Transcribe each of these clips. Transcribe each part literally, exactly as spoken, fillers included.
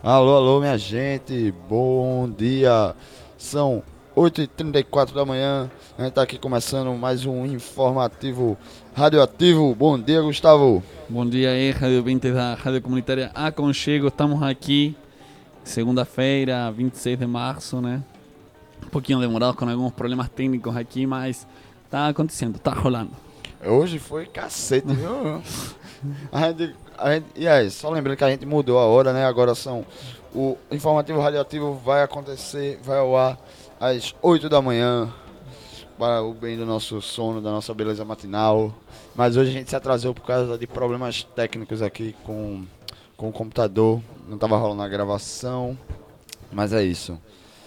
Alô, alô, minha gente, bom dia. São oito e trinta e quatro da manhã. A gente tá aqui começando mais um informativo radioativo. Bom dia, Gustavo. Bom dia aí, rádio ouvintes da Rádio Comunitária Aconchego. Estamos aqui, segunda-feira, vinte e seis de março, né? Um pouquinho demorado com alguns problemas técnicos aqui, mas tá acontecendo, tá rolando. Hoje foi cacete, viu? A gente, a gente, e aí, só lembrando que a gente mudou a hora, né? Agora são. O informativo radioativo vai acontecer, vai ao ar às oito da manhã, para o bem do nosso sono, da nossa beleza matinal. Mas hoje a gente se atrasou por causa de problemas técnicos aqui com, com o computador. Não estava rolando a gravação, mas é isso.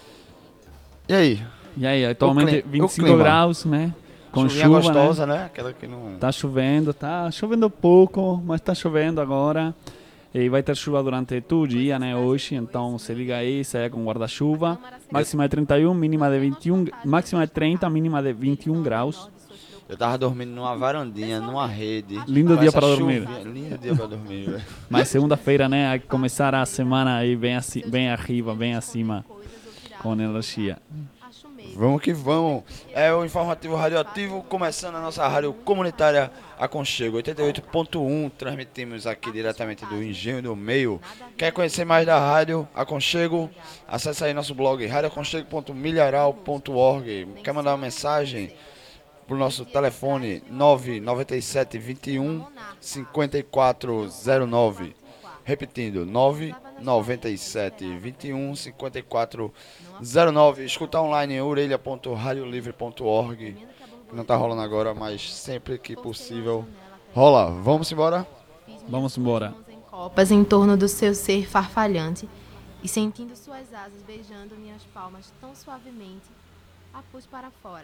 E aí? E aí, atualmente cli- vinte e cinco graus, né? Com Chuvinha chuva, gostosa, né? né? Aquela que não... Tá chovendo, tá chovendo pouco, mas tá chovendo agora. E vai ter chuva durante todo o dia, né, hoje, então se liga aí, saia com guarda-chuva. Máxima de trinta e um, mínima de vinte e um, máxima de trinta, mínima de vinte e um graus. Eu tava dormindo numa varandinha, numa rede. Lindo com dia essa para dormir. chuvinha. Lindo dia para dormir, velho. Mas segunda-feira, né, a começar a semana aí bem, assim, bem arriba, bem acima, com energia. Vamos que vamos. É o informativo radioativo, começando a nossa rádio comunitária Aconchego oitenta e oito ponto um. Transmitimos aqui diretamente do Engenho do Meio. Quer conhecer mais da rádio Aconchego? Acesse aí nosso blog rádio aconchego ponto milharal ponto org. Quer mandar uma mensagem pro nosso telefone nove nove sete, vinte e um, cinquenta e quatro zero nove. Repetindo, nove nove sete, vinte e um, cinquenta e quatro zero nove. Escuta online orelha ponto radiolivre ponto org. Que não tá rolando agora, mas sempre que possível rola. Vamos embora? Vamos embora. Copas em torno do seu ser farfalhante e sentindo suas asas beijando minhas palmas tão suavemente, a pus para fora.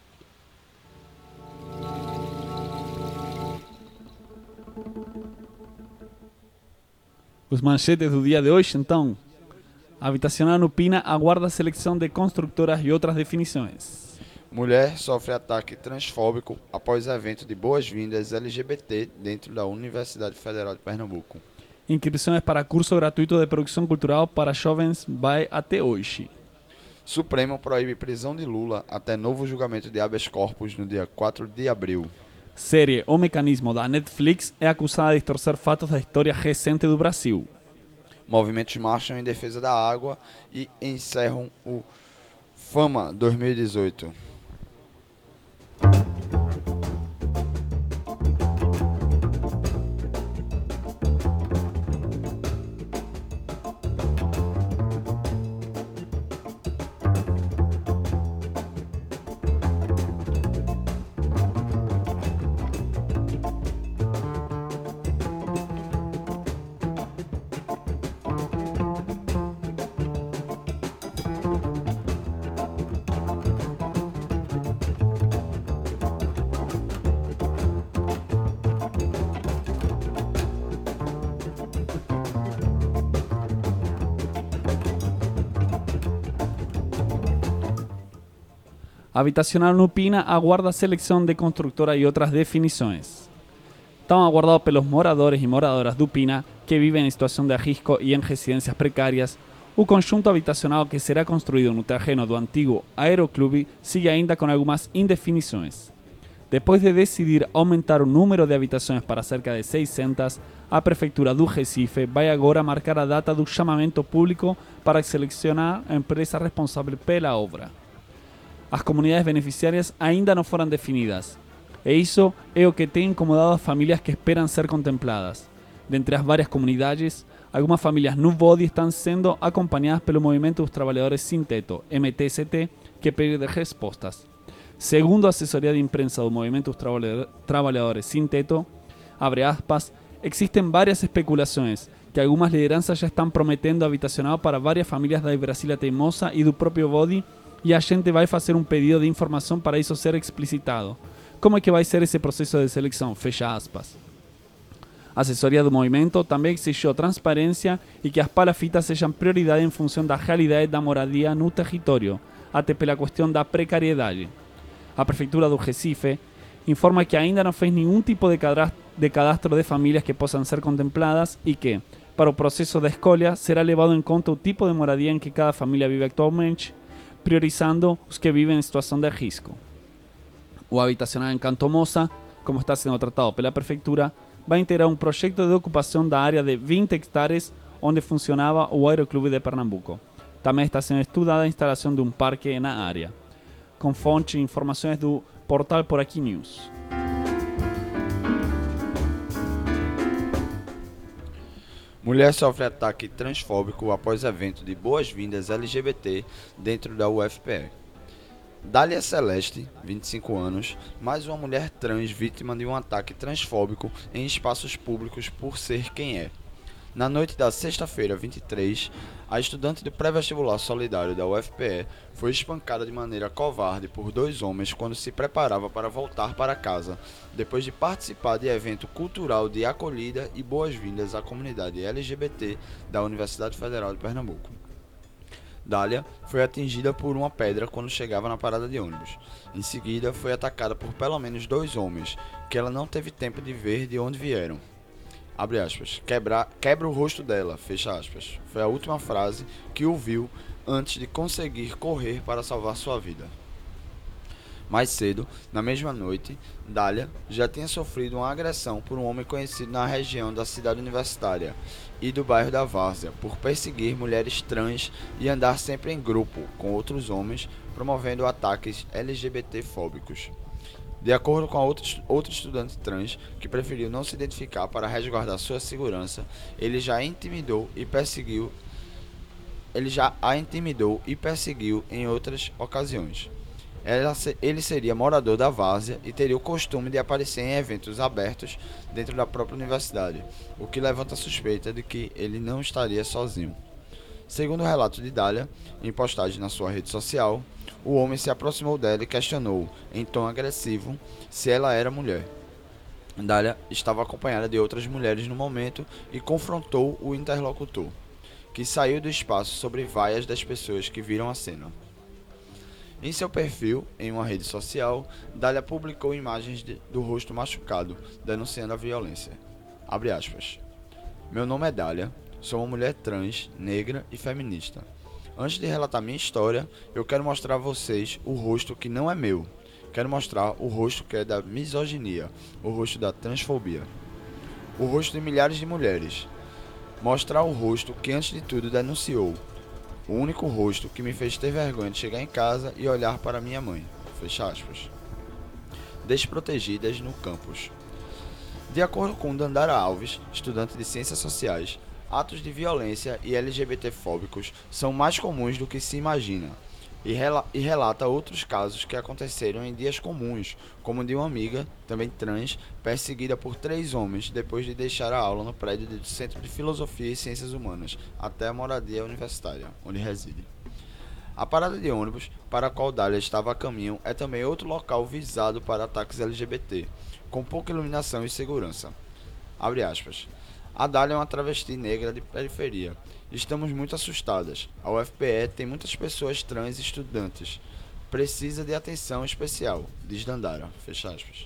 Os manchetes do dia de hoje, então. Habitacional Nupina aguarda a seleção de construtoras e outras definições. Mulher sofre ataque transfóbico após evento de boas-vindas L G B T dentro da Universidade Federal de Pernambuco. Inscrições para curso gratuito de produção cultural para jovens vai até hoje. Supremo proíbe prisão de Lula até novo julgamento de habeas corpus no dia quatro de abril. Série O Mecanismo da Netflix é acusada de distorcer fatos da história recente do Brasil. Movimentos marcham em defesa da água e encerram o Fama dois mil e dezoito. Habitacional Nupina aguarda a seleção de construtora e outras definições. Tão aguardado pelos moradores e moradoras do Pina que vivem em situação de risco e em residências precárias, o conjunto habitacional que será construído no terreno do antigo Aeroclube sigue ainda com algumas indefinições. Depois de decidir aumentar o número de habitações para cerca de seiscentas, a Prefeitura do Recife vai agora marcar a data do chamamento público para selecionar a empresa responsável pela obra. As comunidades beneficiárias ainda não foram definidas, e isso é o que tem incomodado as famílias que esperam ser contempladas. Dentre as várias comunidades, algumas famílias no Bode estão sendo acompanhadas pelo Movimento dos Trabalhadores Sem Teto, M T S T, que pede respostas. Segundo a assessoria de imprensa do Movimento dos Trabalhadores Sem Teto, abre aspas, existen várias especulações que algumas lideranças já estão prometendo habitacional para várias famílias da Brasília Teimosa e do próprio Bode, e a gente vai fazer um pedido de informação para isso ser explicitado. Como é que vai ser esse processo de seleção? Fecha aspas. A assessoria do movimento também exigiu transparência e que as palafitas sejam prioridade em função da realidade da moradia no território, até pela questão da precariedade. A Prefeitura do Recife informa que ainda não fez nenhum tipo de cadastro de famílias que possam ser contempladas e que, Para o processo da escolha, será levado em conta o tipo de moradia em que cada família vive atualmente, priorizando os que vivem em situação de risco. O habitacional em Canto Moça, como está sendo tratado pela Prefeitura, vai integrar um projeto de ocupação da área de vinte hectares onde funcionava o Aeroclube de Pernambuco. Também está sendo estudada a instalação de um parque na área. Com fonte e informações do portal Por Aqui News. Mulher sofre ataque transfóbico após evento de boas-vindas L G B T dentro da U F P E. Dália Celeste, vinte e cinco anos, mais uma mulher trans vítima de um ataque transfóbico em espaços públicos por ser quem é. Na noite da sexta-feira, vinte e três, a estudante do pré-vestibular solidário da U F P E foi espancada de maneira covarde por dois homens quando se preparava para voltar para casa, depois de participar de evento cultural de acolhida e boas-vindas à comunidade L G B T da Universidade Federal de Pernambuco. Dália foi atingida por uma pedra quando chegava na parada de ônibus. Em seguida, foi atacada por pelo menos dois homens, que ela não teve tempo de ver de onde vieram. Abre aspas, quebra, quebra o rosto dela, fecha aspas. Foi a última frase que ouviu antes de conseguir correr para salvar sua vida. Mais cedo, na mesma noite, Dália já tinha sofrido uma agressão por um homem conhecido na região da cidade universitária e do bairro da Várzea, por perseguir mulheres trans e andar sempre em grupo com outros homens, promovendo ataques L G B T-fóbicos. De acordo com a outra, outra estudante trans, que preferiu não se identificar para resguardar sua segurança, ele já a intimidou e perseguiu, ele já a intimidou e perseguiu em outras ocasiões. Ela, ele seria morador da Várzea e teria o costume de aparecer em eventos abertos dentro da própria universidade, o que levanta a suspeita de que ele não estaria sozinho. Segundo o relato de Dália, em postagem na sua rede social, o homem se aproximou dela e questionou, em tom agressivo, se ela era mulher. Dália estava acompanhada de outras mulheres no momento e confrontou o interlocutor, que saiu do espaço sobre vaias das pessoas que viram a cena. Em seu perfil, em uma rede social, Dália publicou imagens de, do rosto machucado, denunciando a violência. Abre aspas. Meu nome é Dália, sou uma mulher trans, negra e feminista. Antes de relatar minha história, eu quero mostrar a vocês o rosto que não é meu. Quero mostrar o rosto que é da misoginia, o rosto da transfobia. O rosto de milhares de mulheres. Mostrar o rosto que antes de tudo denunciou. O único rosto que me fez ter vergonha de chegar em casa e olhar para minha mãe. Fecha aspas. Desprotegidas no campus. De acordo com Dandara Alves, estudante de Ciências Sociais, atos de violência e L G B T-fóbicos são mais comuns do que se imagina, e, rela e relata outros casos que aconteceram em dias comuns, como o de uma amiga, também trans, perseguida por três homens depois de deixar a aula no prédio do Centro de Filosofia e Ciências Humanas, até a moradia universitária, onde reside. A parada de ônibus, para a qual Dália estava a caminho, é também outro local visado para ataques L G B T, com pouca iluminação e segurança. Abre aspas. A Dália é uma travesti negra de periferia. Estamos muito assustadas. A U F P E tem muitas pessoas trans e estudantes. Precisa de atenção especial, diz Dandara. Fecha aspas.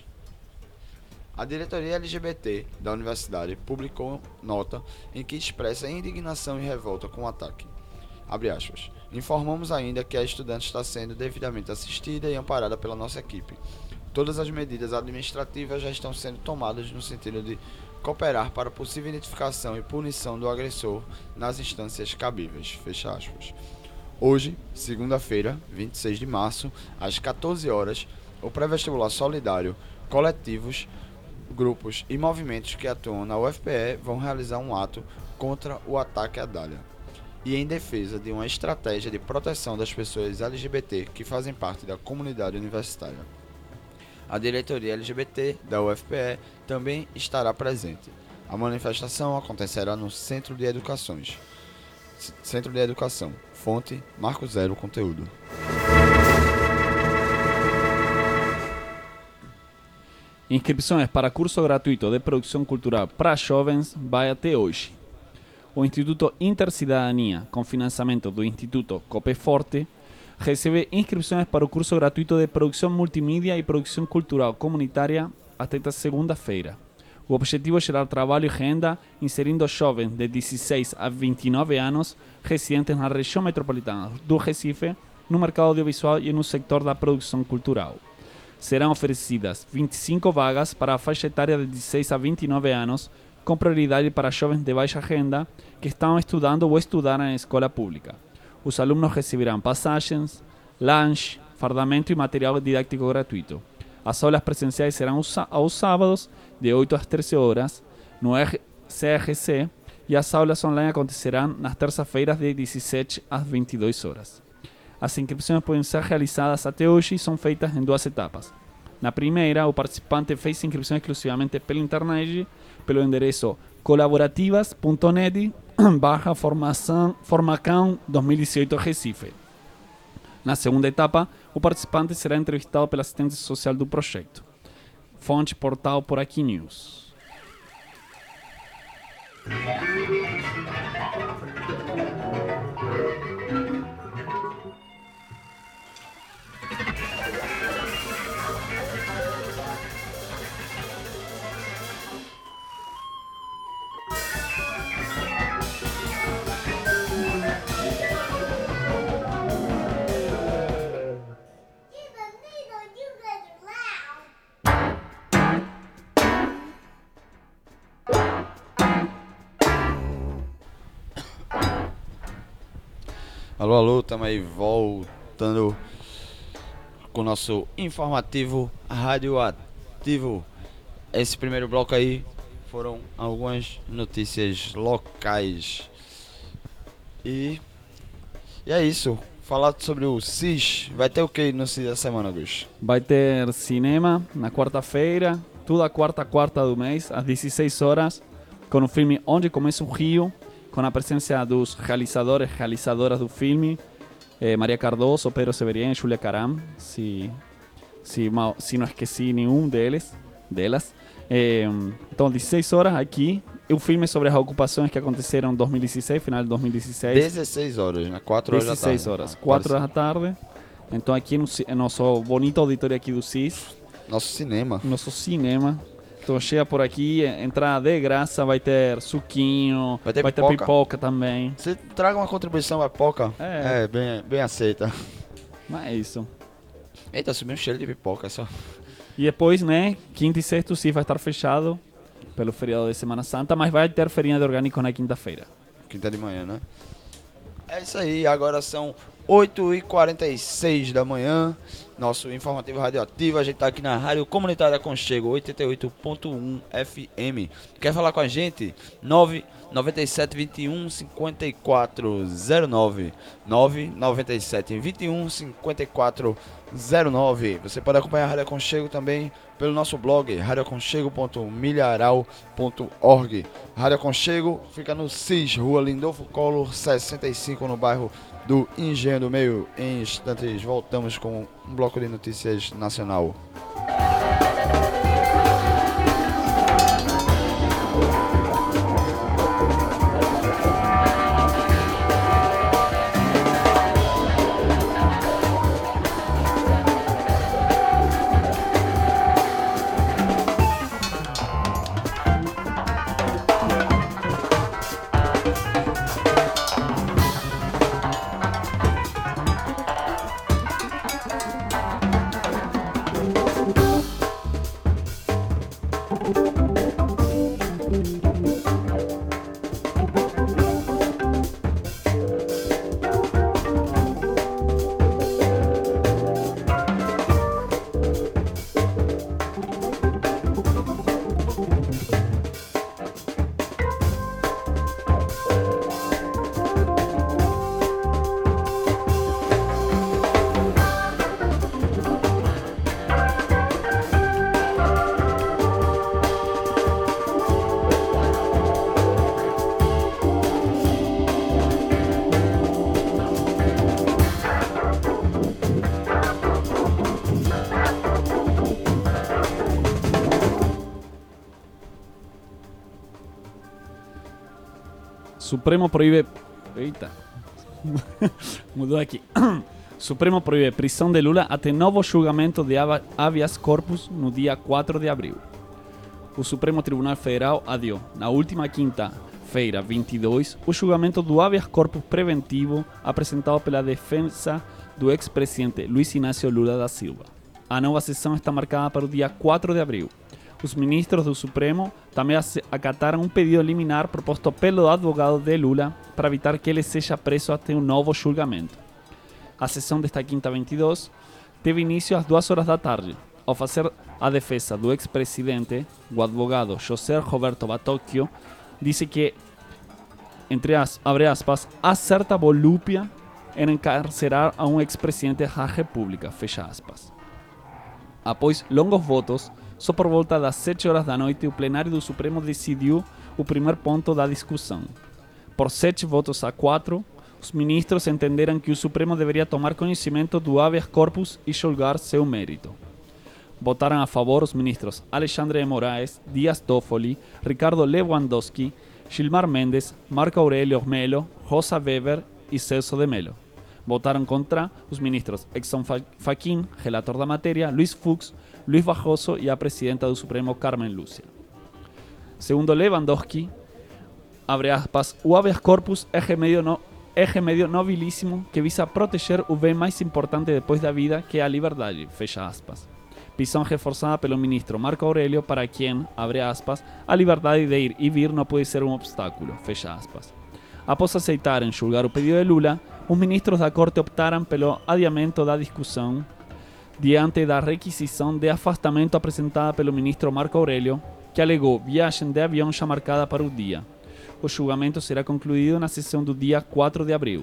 A diretoria L G B T da universidade publicou nota em que expressa indignação e revolta com o ataque. Abre aspas. Informamos ainda que a estudante está sendo devidamente assistida e amparada pela nossa equipe. Todas as medidas administrativas já estão sendo tomadas no sentido de cooperar para possível identificação e punição do agressor nas instâncias cabíveis. Fecha aspas. Hoje, segunda-feira, vinte e seis de março, às quatorze horas, o pré-vestibular solidário, coletivos, grupos e movimentos que atuam na U F P E vão realizar um ato contra o ataque à Dália e em defesa de uma estratégia de proteção das pessoas L G B T que fazem parte da comunidade universitária. A diretoria L G B T da U F P E também estará presente. A manifestação acontecerá no Centro de Educações. Centro de Educação. Fonte Marco Zero Conteúdo. Inscrições para curso gratuito de produção cultural para jovens vai até hoje. O Instituto Intercidadania, com financiamento do Instituto Copeforte, recebe inscrições para o curso gratuito de produção multimídia e produção cultural comunitária até esta segunda-feira. O objetivo é gerar trabalho e renda, inserindo jovens de dezesseis a vinte e nove anos residentes na região metropolitana do Recife, no mercado audiovisual e no sector da produção cultural. Serão oferecidas vinte e cinco vagas para a faixa etária de dezesseis a vinte e nove anos, com prioridade para jovens de baixa renda que estão estudando ou estudaram em escola pública. Os alunos receberão passagens, lanche, fardamento e material didático gratuito. As aulas presenciais serão aos sábados, de oito às treze horas, no C R C, e as aulas online acontecerão nas terças-feiras, de dezessete às vinte e duas horas. As inscrições podem ser realizadas até hoje e são feitas em duas etapas. Na primeira, o participante fez inscrição exclusivamente pela internet, pelo endereço colaborativas ponto net barra Formacão dois mil e dezoito Recife. Na segunda etapa, o participante será entrevistado pela assistente social do projeto. Fonte portal Por Aqui News. Alô, alô, estamos aí voltando com o nosso informativo radioativo. Esse primeiro bloco aí foram algumas notícias locais. E, e é isso. Falar sobre o C I S. Vai ter o que no C I S da semana, Gus? Vai ter cinema na quarta-feira, toda quarta quarta do mês, às dezesseis horas, com o filme Onde Começa o Rio, com a presença dos realizadores e realizadoras do filme, eh, Maria Cardoso, Pedro Severian e Julia Caram, se, se, se não esqueci nenhum deles, delas. Eh, então, dezesseis horas aqui. O filme é sobre as ocupações que aconteceram em dois mil e dezesseis, final de dois mil e dezesseis. dezesseis horas, né? quatro horas da tarde. dezesseis horas, quatro horas da tarde. Então, aqui no nosso bonito auditório aqui do C I S. Nosso cinema. Nosso cinema. Então chega por aqui, entrada de graça, vai ter suquinho, vai ter, vai pipoca. ter pipoca também. Você traga uma contribuição para pipoca, é, é bem, bem aceita. Mas é isso. Eita, subiu um cheiro de pipoca só. E depois, né, quinta e sexta o C I S vai estar fechado pelo feriado de Semana Santa, mas vai ter feirinha de orgânico na quinta-feira. Quinta de manhã, né? É isso aí, agora são oito e quarenta e seis da manhã, nosso informativo radioativo. A gente tá aqui na Rádio Comunitária Aconchego oitenta e oito ponto um F M. Quer falar com a gente? nove nove sete, vinte e um, cinquenta e quatro zero nove nove nove sete, vinte e um, cinquenta e quatro zero nove. Você pode acompanhar a Rádio Aconchego também pelo nosso blog rádio aconchego ponto milharal ponto org. Rádio Aconchego fica no C I S, Rua Lindolfo Collor sessenta e cinco, no bairro do Engenho do Meio. Em instantes voltamos com um bloco de notícias nacional. Supremo proíbe... Eita. Mudou aqui. Supremo proíbe prisão de Lula até novo julgamento de habeas corpus no dia quatro de abril. O Supremo Tribunal Federal adiou, na última quinta-feira, vinte e dois, o julgamento do habeas corpus preventivo apresentado pela defesa do ex-presidente Luiz Inácio Lula da Silva. A nova sessão está marcada para o dia quatro de abril. Os ministros do Supremo também acataram um pedido liminar proposto pelo advogado de Lula para evitar que ele seja preso até um novo julgamento. A sessão desta quinta vinte e dois teve início às duas horas da tarde. Ao fazer a defesa do ex-presidente, o advogado José Roberto Batocchio disse que, entre as, abre aspas, há certa volúpia em encarcerar a um ex-presidente da República, fecha aspas. Após longos votos, só por volta das sete horas da noite, o plenário do Supremo decidiu o primeiro ponto da discussão. Por sete votos a quatro, os ministros entenderam que o Supremo deveria tomar conhecimento do habeas corpus e julgar seu mérito. Votaram a favor os ministros Alexandre de Moraes, Dias Toffoli, Ricardo Lewandowski, Gilmar Mendes, Marco Aurélio Melo, Rosa Weber e Celso de Mello. Votaram contra os ministros Edson Fachin, relator da matéria, Luiz Fux, Luiz Barroso e a presidenta do Supremo, Carmen Lúcia. Segundo Lewandowski, abre aspas, o habeas corpus é remédio, no, é remédio nobilíssimo que visa proteger o bem mais importante depois da vida, que é a liberdade, fecha aspas. Visão reforçada pelo ministro Marco Aurélio, para quem, abre aspas, a liberdade de ir e vir não pode ser um obstáculo, fecha aspas. Após aceitarem julgar o pedido de Lula, os ministros da Corte optaram pelo adiamento da discussão diante da requisição de afastamento apresentada pelo ministro Marco Aurélio, que alegou viagem de avião já marcada para o dia. O julgamento será concluído na sessão do dia quatro de abril.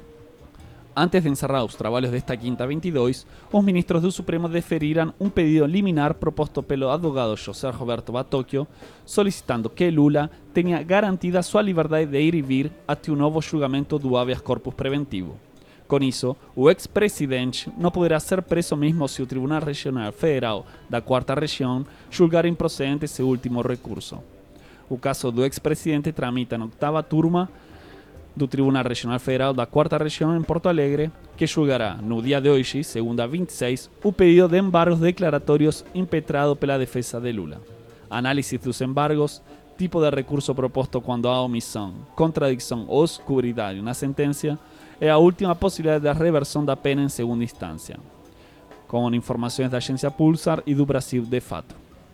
Antes de encerrar os trabalhos desta quinta vinte e dois, os ministros do Supremo deferiram um pedido liminar proposto pelo advogado José Roberto Batocchio, solicitando que Lula tenha garantida sua liberdade de ir e vir até o novo julgamento do habeas corpus preventivo. Com isso, o ex-presidente não poderá ser preso mesmo se o Tribunal Regional Federal da Quarta Região julgar improcedente seu último recurso. O caso do ex-presidente tramita na oitava turma do Tribunal Regional Federal da Quarta Região em Porto Alegre, que julgará, no dia de hoje, segunda vinte e seis, o pedido de embargos declaratórios impetrado pela defesa de Lula. Análise dos embargos, tipo de recurso proposto quando há omissão, contradição ou oscuridade na sentença, é a última possibilidade de reversão da pena em segunda instância, com informações da agência Pulsar e do Brasil de Fato.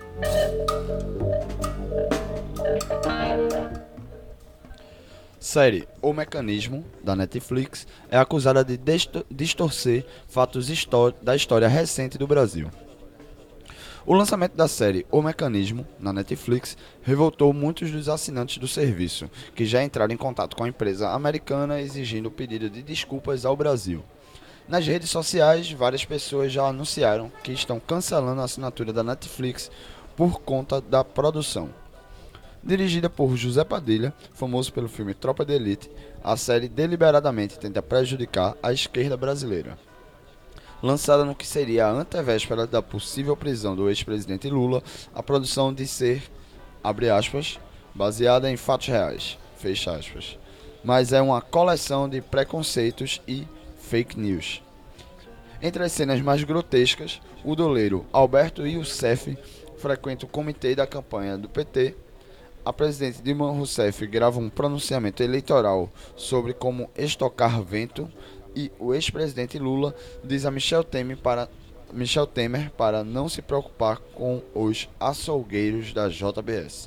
Série O Mecanismo, da Netflix, é acusada de distorcer fatos da história recente do Brasil. O lançamento da série O Mecanismo, na Netflix, revoltou muitos dos assinantes do serviço, que já entraram em contato com a empresa americana exigindo o pedido de desculpas ao Brasil. Nas redes sociais, várias pessoas já anunciaram que estão cancelando a assinatura da Netflix por conta da produção. Dirigida por José Padilha, famoso pelo filme Tropa de Elite, a série deliberadamente tenta prejudicar a esquerda brasileira. Lançada no que seria a antevéspera da possível prisão do ex-presidente Lula, a produção diz ser, abre aspas, baseada em fatos reais, fecha aspas, mas é uma coleção de preconceitos e fake news. Entre as cenas mais grotescas, o doleiro Alberto Youssef frequenta o comitê da campanha do P T. A presidente Dilma Rousseff grava um pronunciamento eleitoral sobre como estocar vento e o ex-presidente Lula diz a Michel Temer para, Michel Temer para não se preocupar com os açougueiros da J B S.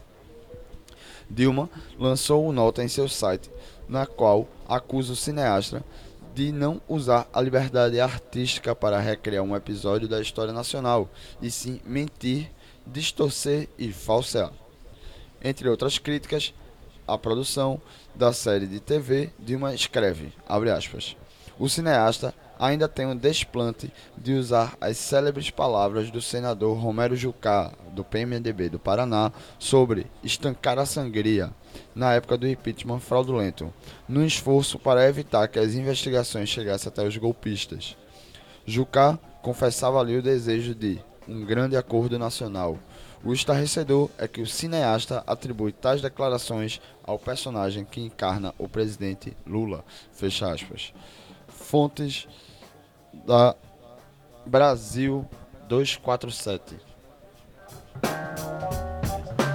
Dilma lançou uma nota em seu site, na qual acusa o cineasta de não usar a liberdade artística para recriar um episódio da história nacional, e sim mentir, distorcer e falsear. Entre outras críticas, a produção da série de T V, Dilma escreve, abre aspas, o cineasta ainda tem o desplante de usar as célebres palavras do senador Romero Jucá, do P M D B do Paraná, sobre estancar a sangria, na época do impeachment fraudulento, num esforço para evitar que as investigações chegassem até os golpistas. Jucá confessava ali o desejo de um grande acordo nacional. O estarrecedor é que o cineasta atribui tais declarações ao personagem que encarna o presidente Lula. Fecha aspas. Fontes da Brasil duzentos e quarenta e sete.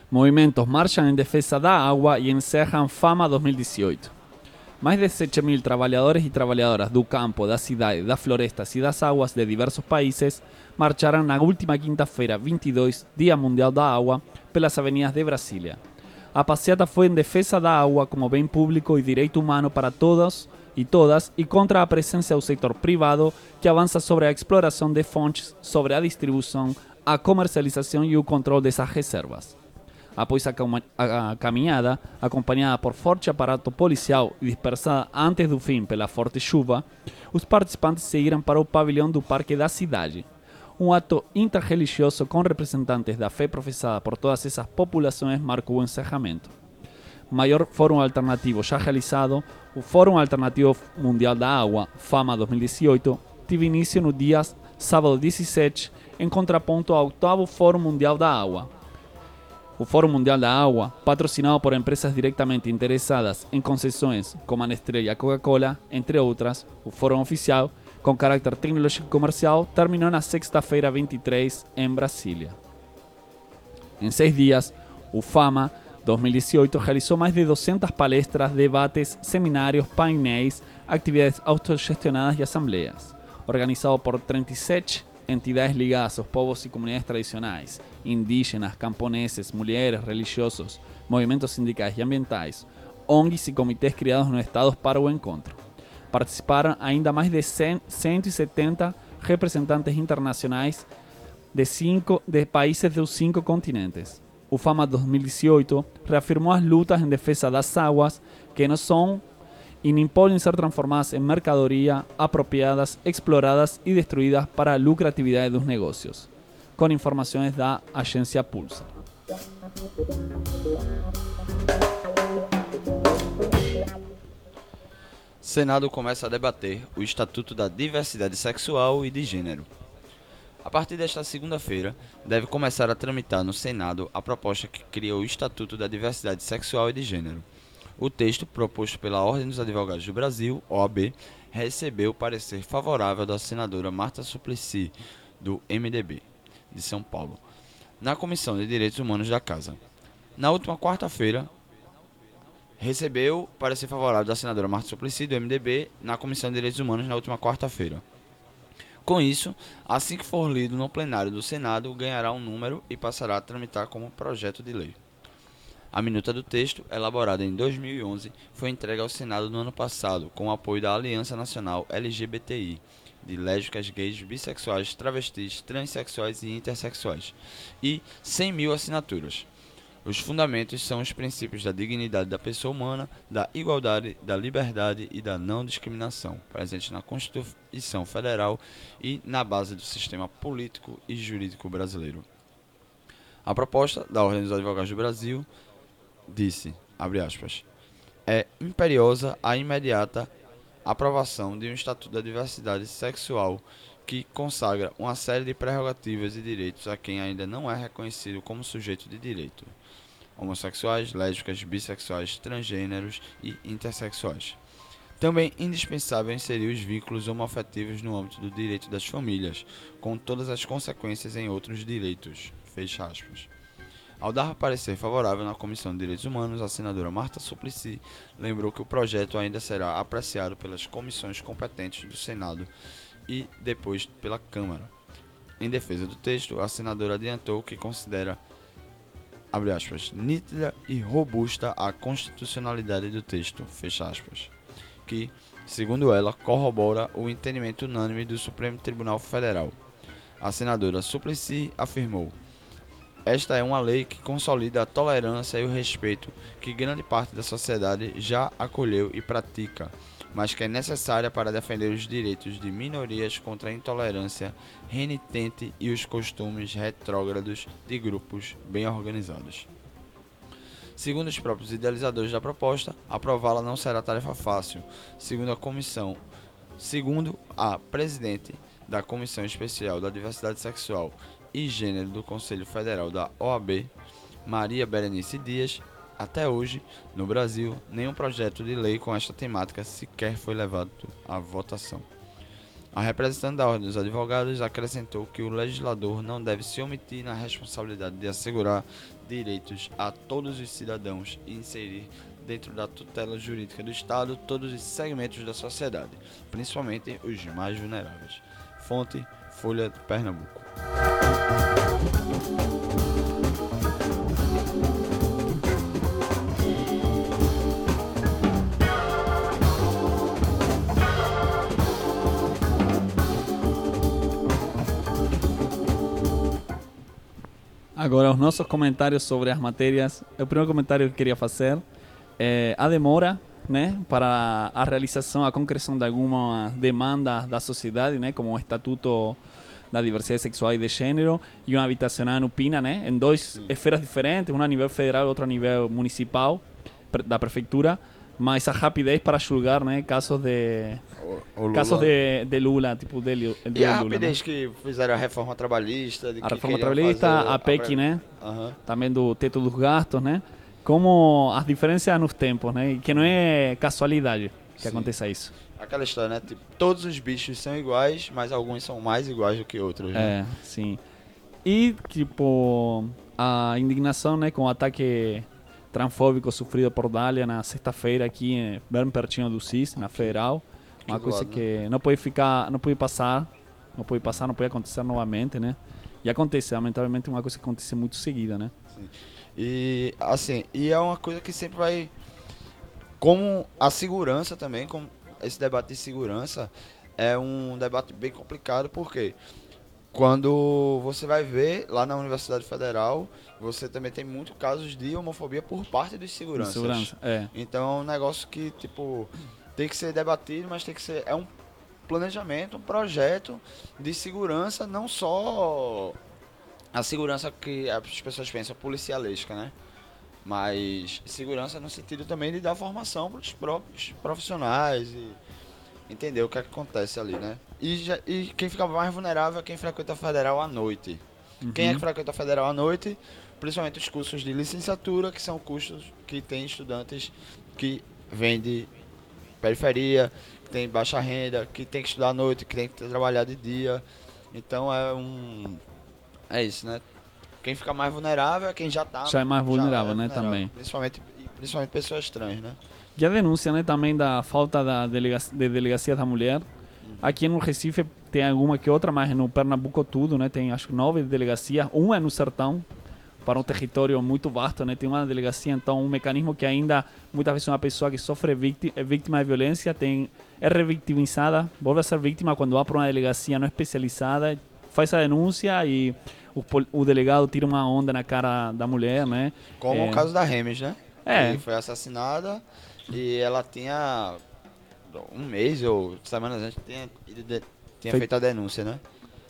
Movimentos marchan em defesa da água e encerram Fama dois mil e dezoito. Mais de sete mil trabalhadores e trabalhadoras do campo, da cidade, das florestas e das águas de diversos países marcharam na última quinta-feira, vinte e dois, Dia Mundial da Água, pelas avenidas de Brasília. A passeata foi em defesa da água como bem público e direito humano para todos e todas e contra a presença do setor privado que avança sobre a exploração de fontes, sobre a distribuição, a comercialização e o controle dessas reservas. Após a, a, a caminhada, acompanhada por forte aparato policial e dispersada antes do fim pela forte chuva, os participantes seguiram para o pavilhão do Parque da Cidade. Um ato interreligioso com representantes da fé professada por todas essas populações marcou o encerramento. Maior fórum alternativo já realizado, o Fórum Alternativo Mundial da Água, Fama dois mil e dezoito, teve início no dia sábado dezessete, em contraponto ao oitavo Fórum Mundial da Água. O Fórum Mundial da Água, patrocinado por empresas diretamente interessadas em concessões como a Nestlé e a Coca-Cola, entre outras, o Fórum Oficial, com caráter tecnológico e comercial, terminou na sexta-feira vinte e três, em Brasília. Em seis dias, o Fama dois mil e dezoito realizou mais de duzentas palestras, debates, seminários, painéis, atividades autogestionadas e assembleias. Organizado por trinta e sete entidades ligadas aos povos e comunidades tradicionais, indígenas, camponeses, mulheres, religiosos, movimentos sindicais e ambientais, O N Gs e comitês criados nos estados para o encontro. Participaram ainda mais de cento e setenta representantes internacionais de, cinco, de países dos cinco continentes. O Fama dois mil e dezoito reafirmou as lutas em defesa das águas, que não são e nem podem ser transformadas em mercadoria, apropriadas, exploradas e destruídas para a lucratividade dos negócios. Com informações da agência Pulsar. Senado começa a debater o Estatuto da Diversidade Sexual e de Gênero. A partir desta segunda-feira, deve começar a tramitar no Senado a proposta que cria o Estatuto da Diversidade Sexual e de Gênero. O texto, proposto pela Ordem dos Advogados do Brasil, O A B, recebeu o parecer favorável da senadora Marta Suplicy, do M D B, de São Paulo, na Comissão de Direitos Humanos da Casa. Na última quarta-feira, recebeu parecer favorável da senadora Marta Suplicy, do M D B, na Comissão de Direitos Humanos na última quarta-feira. Com isso, assim que for lido no plenário do Senado, ganhará um número e passará a tramitar como projeto de lei. A minuta do texto, elaborada em dois mil e onze, foi entregue ao Senado no ano passado, com o apoio da Aliança Nacional L G B T I, de lésbicas, gays, bissexuais, travestis, transexuais e intersexuais, e cem mil assinaturas. Os fundamentos são os princípios da dignidade da pessoa humana, da igualdade, da liberdade e da não discriminação, presentes na Constituição Federal e na base do sistema político e jurídico brasileiro. A proposta da Ordem dos Advogados do Brasil disse, abre aspas, é imperiosa a imediata aprovação de um Estatuto da Diversidade Sexual que consagra uma série de prerrogativas e direitos a quem ainda não é reconhecido como sujeito de direito: homossexuais, lésbicas, bissexuais, transgêneros e intersexuais. Também indispensável inserir os vínculos homoafetivos no âmbito do direito das famílias, com todas as consequências em outros direitos. Fecha aspas. Ao dar parecer favorável na Comissão de Direitos Humanos, a senadora Marta Suplicy lembrou que o projeto ainda será apreciado pelas comissões competentes do Senado e depois pela Câmara. Em defesa do texto, a senadora adiantou que considera, abre aspas, nítida e robusta a constitucionalidade do texto, fecha aspas, que, segundo ela, corrobora o entendimento unânime do Supremo Tribunal Federal. A senadora Suplicy afirmou: esta é uma lei que consolida a tolerância e o respeito que grande parte da sociedade já acolheu e pratica, mas que é necessária para defender os direitos de minorias contra a intolerância renitente e os costumes retrógrados de grupos bem organizados. Segundo os próprios idealizadores da proposta, aprová-la não será tarefa fácil, segundo a comissão, segundo a presidente da Comissão Especial da Diversidade Sexual e Gênero do Conselho Federal da O A B, Maria Berenice Dias. Até hoje, no Brasil, nenhum projeto de lei com esta temática sequer foi levado à votação. A representante da Ordem dos Advogados acrescentou que o legislador não deve se omitir na responsabilidade de assegurar direitos a todos os cidadãos e inserir dentro da tutela jurídica do Estado todos os segmentos da sociedade, principalmente os mais vulneráveis. Fonte: Folha de Pernambuco. Agora, os nossos comentários sobre as matérias. O primeiro comentário que eu queria fazer é a demora, né, para a realização, a concreção de algumas demandas da sociedade, né, como o Estatuto da Diversidade Sexual e de Gênero e uma habitacional no Pina, né, em duas esferas diferentes, uma a nível federal e outra a nível municipal da prefeitura, mas a rapidez para julgar, né, casos de O, o Lula. casos de, de Lula, tipo dele, el E a Lula, rapidez né? que fizeram a reforma trabalhista. De A que reforma queriam trabalhista, fazer a P E C, né? Aham. Também do teto dos gastos, né? Como as diferenças nos tempos, né? E que não é casualidade que Sim. aconteça isso. Aquela história, né? Tipo, todos os bichos são iguais, mas alguns são mais iguais do que outros, né? É, sim. E, tipo, a indignação, né, com o ataque transfóbico sofrido por Dália na sexta-feira aqui, eh, bem pertinho do C I S, na Federal. Uma do coisa lado, que não pode ficar, não pode passar, não pode passar, não pode acontecer novamente, né? E acontece, lamentavelmente, uma coisa que acontece muito seguida, né? E assim, e é uma coisa que sempre vai, como a segurança também, como esse debate de segurança é um debate bem complicado, porque quando você vai ver lá na Universidade Federal, você também tem muitos casos de homofobia por parte dos seguranças. Segurança, é. Então é um negócio que, tipo, tem que ser debatido, mas tem que ser, é um planejamento, um projeto de segurança, não só a segurança que as pessoas pensam policialesca, né? Mas segurança no sentido também de dar formação para os próprios profissionais e entender o que, é que acontece ali, né? E, já, e quem fica mais vulnerável é quem frequenta a Federal à noite. Uhum. Quem é que frequenta a Federal à noite? Principalmente os cursos de licenciatura, que são cursos que tem estudantes que vêm de periferia, que tem baixa renda, que tem que estudar à noite, que tem que trabalhar de dia. Então é um... É isso, né? Quem fica mais vulnerável é quem já tá... Já é mais vulnerável, né, também. Principalmente, principalmente pessoas trans, né? E a denúncia, né, também da falta da delega de delegacia da mulher. Aqui no Recife tem alguma que outra, mas no Pernambuco tudo, né? Tem acho que nove delegacias. Uma é no Sertão, para um território muito vasto, né? Tem uma delegacia, então um mecanismo que ainda muitas vezes uma pessoa que sofre vítima, é vítima de violência tem é revitimizada, volta a ser vítima quando vai para uma delegacia não especializada, faz a denúncia e o, o delegado tira uma onda na cara da mulher, né? Como é, o caso da Remes, né? É. Que foi assassinada e ela tinha um mês ou semanas antes tinha, de, tinha Foi... feito a denúncia, né?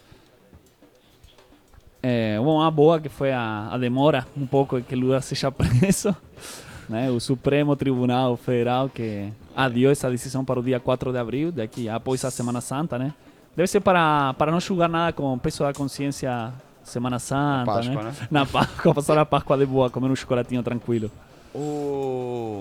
É, uma boa que foi a, a demora um pouco que Lula seja preso, né? O Supremo Tribunal Federal que adiou essa decisão para o dia quatro de abril, daqui após a Semana Santa, né? Deve ser para, para não julgar nada com peso da consciência Semana Santa, Na Páscoa, né? né? Na Páscoa, passar a Páscoa de boa, comer um chocolatinho tranquilo. O...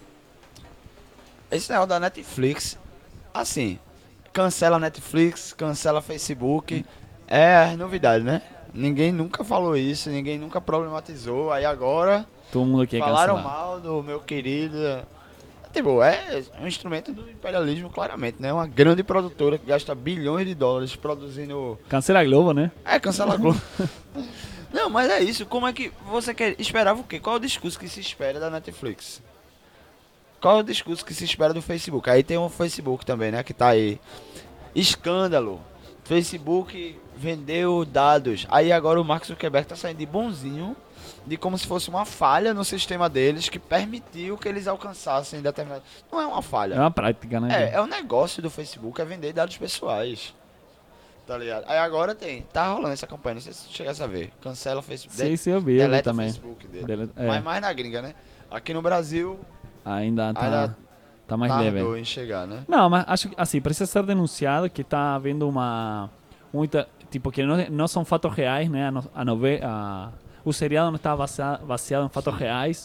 Esse negócio da Netflix, assim, cancela Netflix, cancela Facebook, é novidade, né? Ninguém nunca falou isso, ninguém nunca problematizou, aí agora Todo mundo quer falaram cancelar. mal do meu querido... Tipo, é um instrumento do imperialismo, claramente, né? Uma grande produtora que gasta bilhões de dólares produzindo... Cancela a Globo, né? É, cancela a Globo. Não, mas é isso. Como é que você quer... esperava o quê? Qual é o discurso que se espera da Netflix? Qual é o discurso que se espera do Facebook? Aí tem o Facebook também, né? Que tá aí. Escândalo. Facebook vendeu dados. Aí agora o Mark Zuckerberg tá saindo de bonzinho, de como se fosse uma falha no sistema deles que permitiu que eles alcançassem determinado... Não é uma falha. É uma prática, né? É, é um negócio do Facebook, é vender dados pessoais. Tá ligado? Aí agora tem, tá rolando essa campanha, não sei se você chegasse a ver. Cancela o Facebook. Sim, de- sim, eu vi, eu vi deleta também. o Facebook dele. Dele- é. Mas mais na gringa, né? Aqui no Brasil, Ainda tá, ainda tá mais leve. tardou em chegar, né? Não, mas acho que assim, precisa ser denunciado que está havendo uma muita tipo que não, não são fatos reais, né? A, no, a, nove, a o seriado não está baseado, baseado em fatos reais.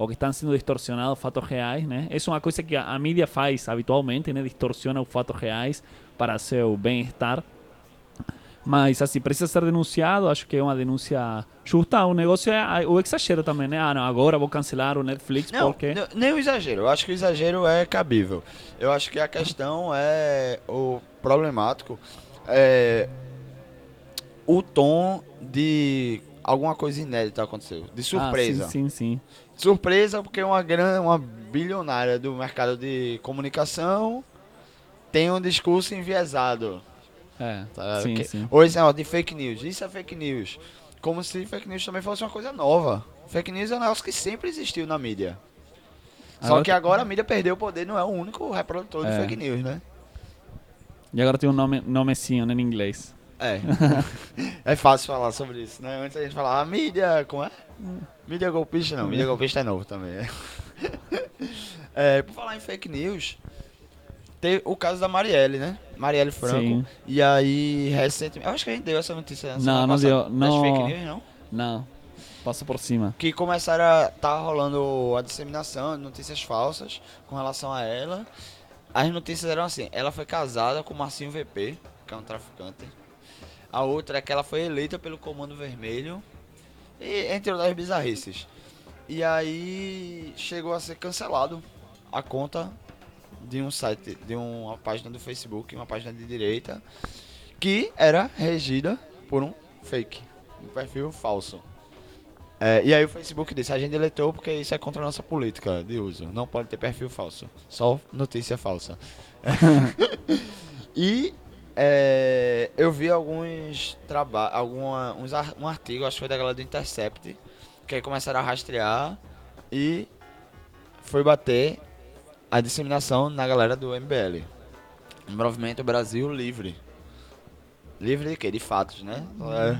ou que estão sendo distorcionados fatos reais, né? Isso é uma coisa que a, a mídia faz habitualmente, né? Distorciona os fatos reais para seu bem-estar. Mas, assim, precisa ser denunciado. Acho que é uma denúncia justa. O negócio é o exagero também, né? Ah, não, agora vou cancelar o Netflix Não, porque... n- nem o exagero. Eu acho que o exagero é cabível. Eu acho que a questão é o problemático. É o tom de alguma coisa inédita aconteceu. De surpresa. Ah, sim, sim, sim. Surpresa porque uma grande, uma bilionária do mercado de comunicação tem um discurso enviesado. É, Tá? sim, Que- sim. Ou esse negócio de fake news. Isso é fake news. Como se fake news também fosse uma coisa nova. Fake news é um negócio que sempre existiu na mídia. Só Agora que tem- agora a mídia perdeu o poder, não é o único reprodutor de É. fake news, né? E agora tem um nome, nomezinho, né, em inglês. É. É fácil falar sobre isso, né? Antes a gente falava mídia, como é? Mídia golpista não, mídia golpista é novo também. É. É, por falar em fake news, tem o caso da Marielle, né? Marielle Franco. Sim. E aí, recentemente, eu acho que a gente deu essa notícia na Não, semana não passada, deu, das não. fake news, não? Não, passa por cima. Que começaram a tá rolando a disseminação de notícias falsas com relação a ela. As notícias eram assim: ela foi casada com Marcinho V P, que é um traficante. A outra é que ela foi eleita pelo Comando Vermelho, e entre outras bizarrices. E aí chegou a ser cancelado a conta de um site, de uma página do Facebook, uma página de direita, que era regida por um fake, um perfil falso. É, e aí o Facebook disse: a gente deletou porque isso é contra a nossa política de uso. Não pode ter perfil falso, só notícia falsa. E é, eu vi alguns trabalhos, alguma, uns, ar- um artigo, acho que foi da galera do Intercept, que aí começaram a rastrear e foi bater a disseminação na galera do M B L. Movimento Brasil Livre. Livre de quê? De fatos, né? É.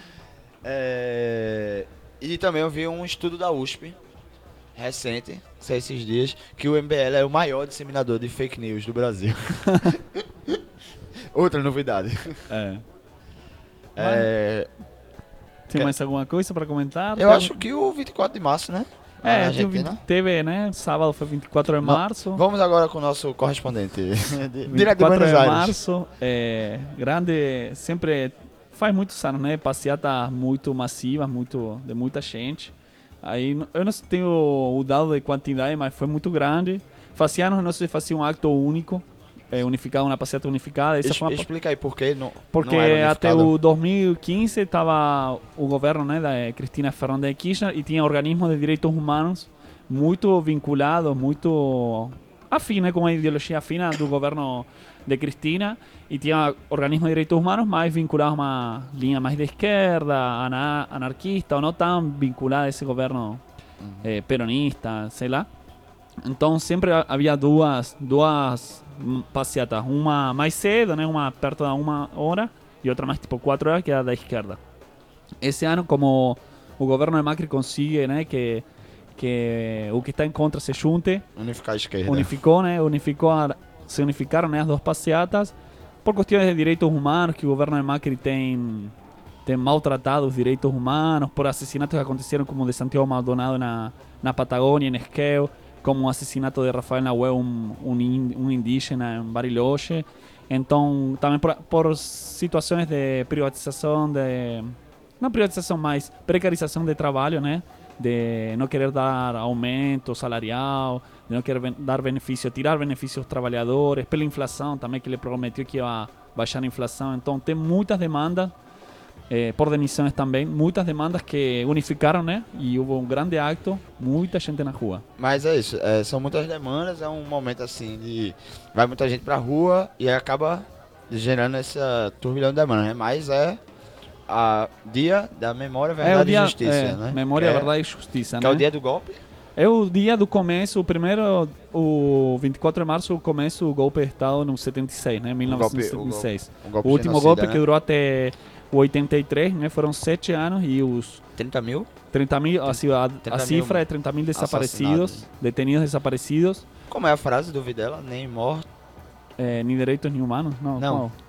É, e também eu vi um estudo da U S P, recente, sei esses dias, que o M B L é o maior disseminador de fake news do Brasil. Outra novidade. É. É, Tem Quer- mais alguma coisa para comentar? eu acho que o vinte e quatro de março, né? Na É, Argentina. teve, teve, né? Sábado foi vinte e quatro de Ma- março. Vamos agora com o nosso correspondente. de- Direto de vinte e quatro Buenos de Aires. março, é, grande, sempre faz muitos anos, né? Passeata muito massiva, muito, de muita gente. Aí, n- eu não tenho o dado de quantidade, mas foi muito grande. Fazia anos não se fazia um acto único, é, unificado, uma passeata unificada. Essa Es- foi uma, Explica aí por que não, porque não era até unificado. o dois mil e quinze estava o governo, né, da Cristina Fernández de Kirchner e tinha organismos de direitos humanos muito vinculados, muito afim, né, com a ideologia afina do governo de Cristina, e tinha organismos de direitos humanos mais vinculados a uma linha mais de esquerda, ana- anarquista, ou não tão vinculada a esse governo eh, peronista, sei lá. Então sempre ha- havia duas, duas hum, passeatas, uma mais cedo, né, uma perto da uma hora, e outra mais tipo quatro horas, que era da esquerda. Esse ano, como o governo de Macri consigue, né, que, que o que está em contra se junte, Unificar a esquerda. unificou, né, unificou a- se unificaram, né, as duas passeatas, por questões de direitos humanos, que o governo de Macri tem, tem maltratado os direitos humanos, por assassinatos que aconteceram, como o de Santiago Maldonado na, na Patagônia, em Esquel, como o assassinato de Rafael Nahuel, um, um, in- um indígena em Bariloche. Então, também por, por situações de privatização, de não privatização, mas precarização de trabalho, né? De não querer dar aumento salarial, de não querer ben- dar benefício, tirar benefícios aos trabalhadores, pela inflação também, que ele prometeu que ia baixar a inflação. Então, tem muitas demandas, eh, por demissões também, muitas demandas que unificaram, né? E houve um grande acto, muita gente na rua. Mas é isso, é, são muitas demandas, é um momento assim de... Vai muita gente pra rua e aí acaba gerando essa turbilhão de demandas, né? Mas é a dia da memória, verdade é o dia, e justiça, é, né? Memória, que é, verdade e justiça, que né? é o dia do golpe. É o dia do começo, o primeiro, o vinte e quatro de março, o começo do golpe de Estado no setenta e seis, né? mil novecentos e setenta e seis. O, golpe O último genocida, golpe né? que durou até o oitenta e três, né? Foram sete anos e os trinta mil? trinta mil, assim, a, trinta a mil cifra é trinta mil desaparecidos, assassinados. detenidos desaparecidos, Como é a frase do Videla? Nem morto. é, nem direitos nem humanos, não, Não. qual?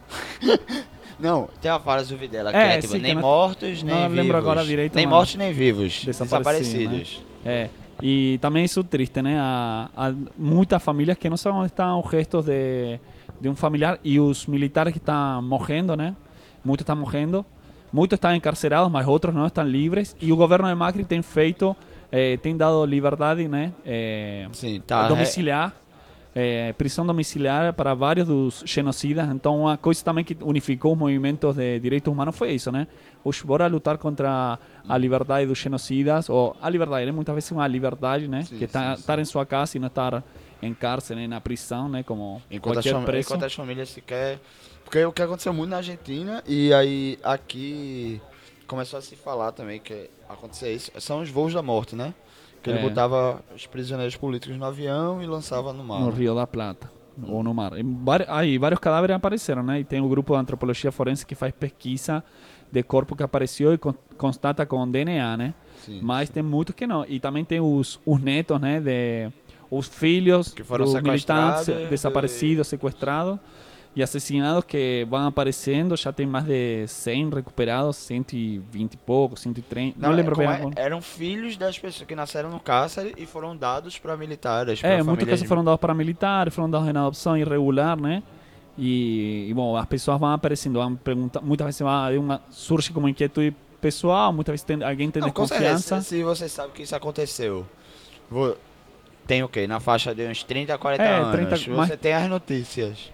Não, tem uma frase do Videla que É, é, tipo, sim, nem que eu não- mortos, nem não vivos. lembro agora direito, nem mas- mortos, nem vivos. Desaparecidos, Desaparecidos. É, E também isso triste, né? Há, há muitas famílias que não sabem onde estão os restos de, de um familiar e os militares que estão morrendo, né? Muitos estão morrendo, muitos estão encarcerados, mas outros não estão livres. E o governo de Macri tem feito, eh, tem dado liberdade, né? Eh, Sim, tá. domiciliar, eh, prisão domiciliar para vários dos genocidas. Então, uma coisa também que unificou os movimentos de direitos humanos foi isso, né? Os bora lutar contra a liberdade dos genocidas, ou a liberdade, né? Muitas vezes uma liberdade, né? Sim, que tá, sim, estar em sua casa e não estar em cárcere, né? Na prisão, né? Como Enquanto as, qualquer fam preso. enquanto as famílias se quer. Porque o que aconteceu muito na Argentina, e aí aqui começou a se falar também que acontecia isso, são os voos da morte, né? Que ele É. botava os prisioneiros políticos no avião e lançava no mar. No né? Rio da Plata ou no mar. E vari- aí vários cadáveres apareceram, né? E tem o grupo de antropologia forense que faz pesquisa de corpo que apareceu e con- constata com D N A, né? Sim, Mas tem muitos que não. E também tem os, os netos, né? De, os filhos Que foram dos sequestrados militantes e- desaparecidos, sequestrados e assassinados que vão aparecendo. Já tem mais de cem recuperados, cento e vinte e pouco, cento e trinta. Não, Não, lembro como bem. é- agora. eram filhos das pessoas que nasceram no cárcere e foram dados para militares. pra É, muitas famílias coisas de- foram dadas para militares, foram dadas em adopção irregular, né? E, e, bom, as pessoas vão aparecendo, vão perguntar, muitas vezes ah, uma, surge como inquietude pessoal, muitas vezes tem, alguém tem Não, com certeza, desconfiança. se, se você sabe que isso aconteceu, vo- tem o quê? Na faixa de uns trinta a quarenta É, anos. trinta você mas- tem as notícias.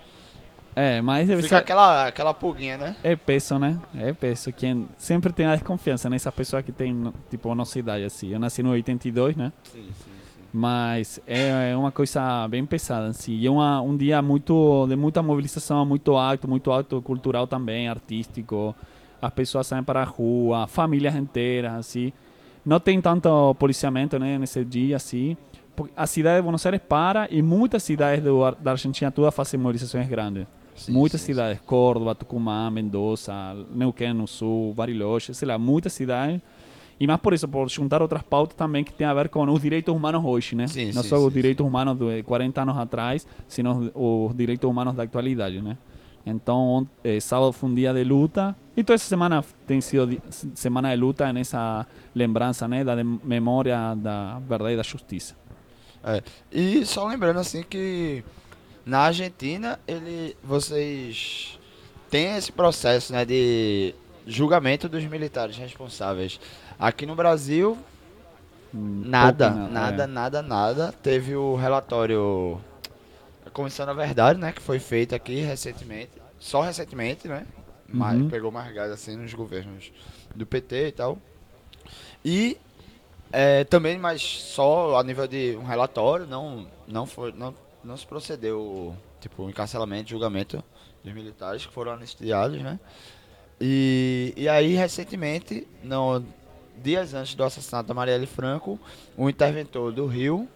É, mas deve Fica ser, aquela, aquela pulguinha, né? é peso, né? É peso. Quem sempre tem a desconfiança nessas pessoas que tem, tipo, a nossa idade, assim. Eu nasci no oitenta e dois, né? Sim, sim, sim. Mas é é uma coisa bem pesada, assim. E é uma, um dia muito de muita mobilização, muito alto, muito alto cultural também, artístico. As pessoas saem para a rua, famílias inteiras, assim. Não tem tanto policiamento, né, nesse dia, assim. Porque a cidade de Buenos Aires para e muitas cidades do, Ar- da Argentina todas fazem mobilizações grandes. Sim, muitas sim, cidades, Córdoba, Tucumã, Mendoza, Neuquén no Sul, Bariloche, sei lá, muitas cidades. E mais por isso, por juntar outras pautas também que tem a ver com os direitos humanos hoje, né? Sim, Não sim, só sim, os direitos humanos de quarenta anos atrás, sino os, os direitos humanos da atualidade, né? Então, ont- eh, sábado foi um dia de luta e toda essa semana tem sido di- semana de luta nessa lembrança, né, da de- memória da verdade e da justiça. É. E só lembrando assim que na Argentina ele, vocês têm esse processo, né, de julgamento dos militares responsáveis. Aqui no Brasil Hum, nada, pouco, né? nada, É. nada, nada. Teve o relatório a Comissão da Verdade, né, que foi feito aqui recentemente, só recentemente, né? Mas Uhum. pegou mais gás assim nos governos do P T e tal. E é, também, mas só a nível de um relatório, não, não, foi, não, não se procedeu tipo o encarcelamento, julgamento dos militares que foram anistiados, né? E, e aí, recentemente, no, dias antes do assassinato da Marielle Franco, o interventor do Rio,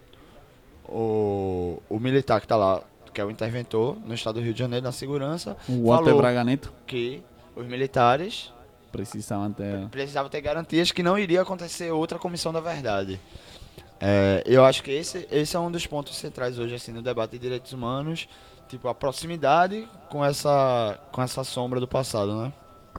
o, o militar que está lá, que é o interventor no estado do Rio de Janeiro, na segurança, O Walter falou Braga Neto, que os militares precisamente. É. precisava ter garantias que não iria acontecer outra comissão da verdade. É, eu acho que esse, esse é um dos pontos centrais hoje assim no debate de direitos humanos, tipo a proximidade com essa com essa sombra do passado, né?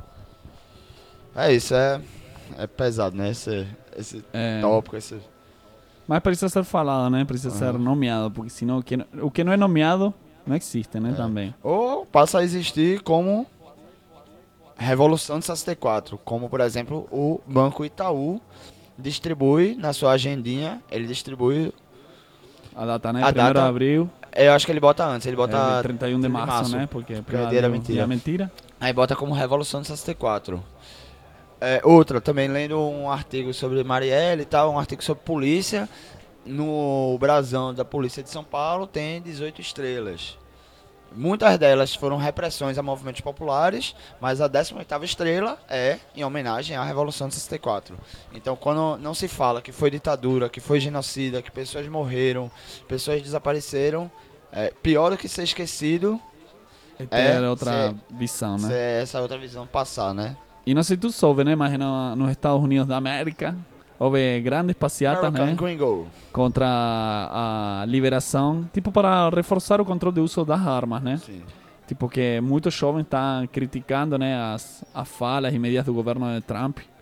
É isso, é é pesado, né? Esse esse É. tópico, esse Mas precisa ser falado, né? Precisa ser Aham. nomeado, porque senão o que, não- o que não é nomeado não existe, né? É. Também. ou passa a existir como Revolução de sessenta e quatro, como por exemplo o Banco Itaú distribui na sua agendinha, ele distribui, A data, né? A primeiro data- de abril, eu acho que ele bota antes, ele bota é, trinta e um de março, né? Porque é porque é dia da mentira. dia mentira. Aí bota como Revolução de sessenta e quatro. É, outra, também lendo um artigo sobre Marielle e tal, um artigo sobre polícia, no brasão da Polícia de São Paulo tem dezoito estrelas. Muitas delas foram repressões a movimentos populares, mas a décima oitava estrela é em homenagem à Revolução de sessenta e quatro. Então, quando não se fala que foi ditadura, que foi genocida, que pessoas morreram, pessoas desapareceram, é, pior do que ser esquecido É É, ter outra cê- visão, né? se essa outra visão passar, né? E não sei se tu soube, né? Mas no, nos Estados Unidos da América houve grandes passeatas, American né? Gringo. Contra a, a liberação, tipo para reforçar o controle de uso das armas, né? Sim. Tipo que muitos jovens estão criticando, né, as, as falas e medidas do governo de Trump,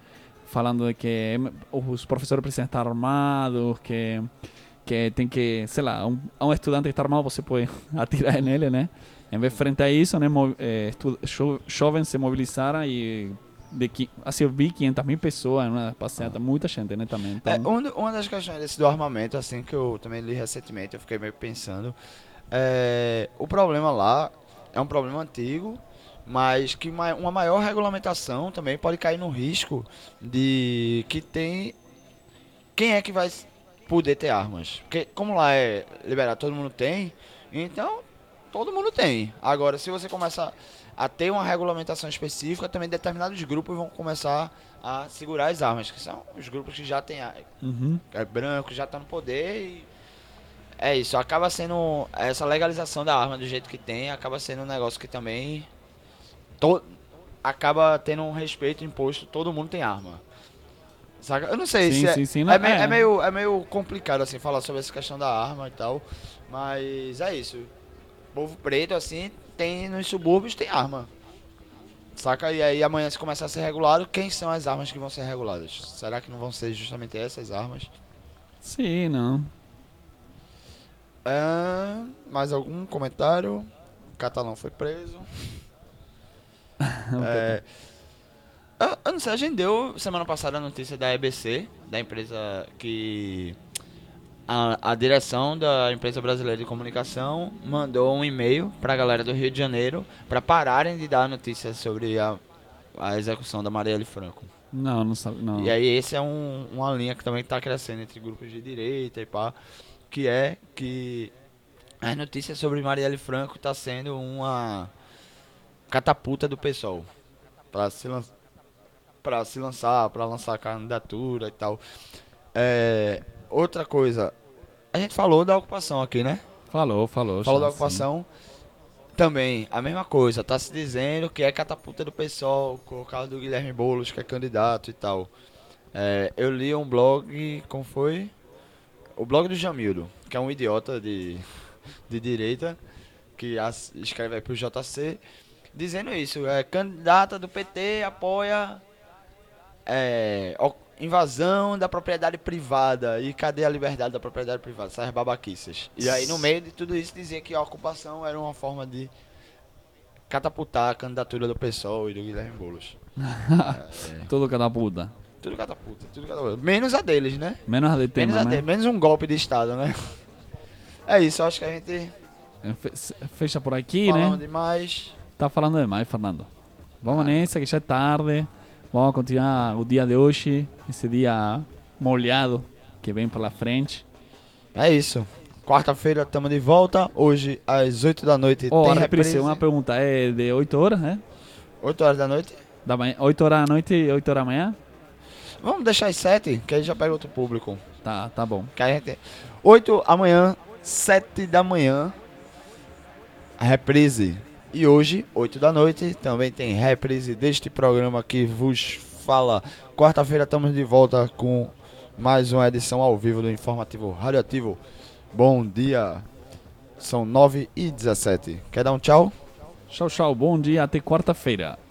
falando de que os professores precisam estar armados, que, que tem que, sei lá, um, um estudante que está armado, você pode atirar nele, né? Em vez frente a isso, né, eh, jo jovens se mobilizaram e de que, assim, eu vi quinhentas mil pessoas numa passeata, muita gente, né, também. Então... É, um, uma das questões desse do armamento, assim, que eu também li recentemente, eu fiquei meio pensando, é, o problema lá é um problema antigo, mas que uma, uma maior regulamentação também pode cair no risco de que tem... Quem é que vai poder ter armas? Porque como lá é liberado, todo mundo tem, então todo mundo tem. Agora, se você começa a ter uma regulamentação específica, também determinados grupos vão começar a segurar as armas, que são os grupos que já têm uhum. é branco, já tá no poder e é isso, acaba sendo essa legalização da arma do jeito que tem, acaba sendo um negócio que também to, acaba tendo um respeito imposto, todo mundo tem arma. Saca? Eu não sei sim, se é, sim, sim, é, não, meio, é. é, meio, é meio complicado assim falar sobre essa questão da arma e tal, mas é isso. O povo preto assim tem nos subúrbios tem arma. Saca? E aí amanhã se começar a ser regulado, quem são as armas que vão ser reguladas? Será que não vão ser justamente essas armas? Sim, não. É, mais algum comentário? O catalão foi preso. é, eu, eu não sei, a gente deu semana passada a notícia da E B C, da empresa que... A, a direção da empresa brasileira de comunicação mandou um e-mail para a galera do Rio de Janeiro para pararem de dar notícias sobre a, a execução da Marielle Franco. Não, não sabe, não. E aí esse é um, uma linha que também está crescendo entre grupos de direita e pá, que é que as notícias sobre Marielle Franco tá sendo uma catapulta do pessoal para se, lan pra se lançar, para lançar a candidatura e tal. É, outra coisa, a gente falou da ocupação aqui, né? Falou, falou. Falou já, da ocupação. Sim. Também, a mesma coisa, tá se dizendo que é catapulta do pessoal, por causa do Guilherme Boulos, que é candidato e tal. É, eu li um blog, como foi? O blog do Jamildo, que é um idiota de, de direita, que as, escreve aí pro J C, dizendo isso, é, candidata do P T apoia é, invasão da propriedade privada, e cadê a liberdade da propriedade privada? Essas babaquices. E aí no meio de tudo isso dizia que a ocupação era uma forma de catapultar a candidatura do PSOL e do Guilherme Boulos. é, Tudo catapulta. Tudo catapulta, tudo catapulta. Menos a deles, né? Menos a de tema, menos, a né? de, menos um golpe de Estado, né? É isso, acho que a gente... Fecha por aqui, falamos né? demais. Tá falando demais, Fernando. Vamos ah. nessa, que já é tarde. Vamos continuar o dia de hoje, esse dia molhado que vem pela frente. É isso. Quarta-feira estamos de volta. Hoje, às oito da noite, oh, tem a reprise. Uma pergunta, é de oito horas, né? oito horas da noite? Da manhã, oito horas da noite e oito horas da manhã? Vamos deixar às sete, que aí já pega outro público. Tá, tá bom. Que a gente... oito amanhã, sete da manhã, a reprise. E hoje, oito da noite, também tem reprise deste programa que vos fala. Quarta-feira estamos de volta com mais uma edição ao vivo do Informativo Radioativo. Bom dia, são nove e dezessete. Quer dar um tchau? Tchau, tchau. Bom dia, até quarta-feira.